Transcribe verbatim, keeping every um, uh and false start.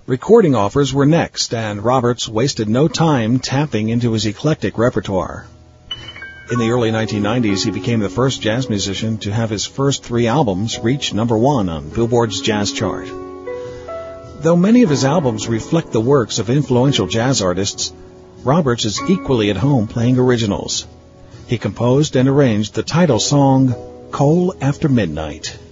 Recording offers were next, and Roberts wasted no time tapping into his eclectic repertoire. In the early nineteen nineties, he became the first jazz musician to have his first three albums reach number one on Billboard's jazz chart. Though many of his albums reflect the works of influential jazz artists, Roberts is equally at home playing originals. He composed and arranged the title song, Coal After Midnight.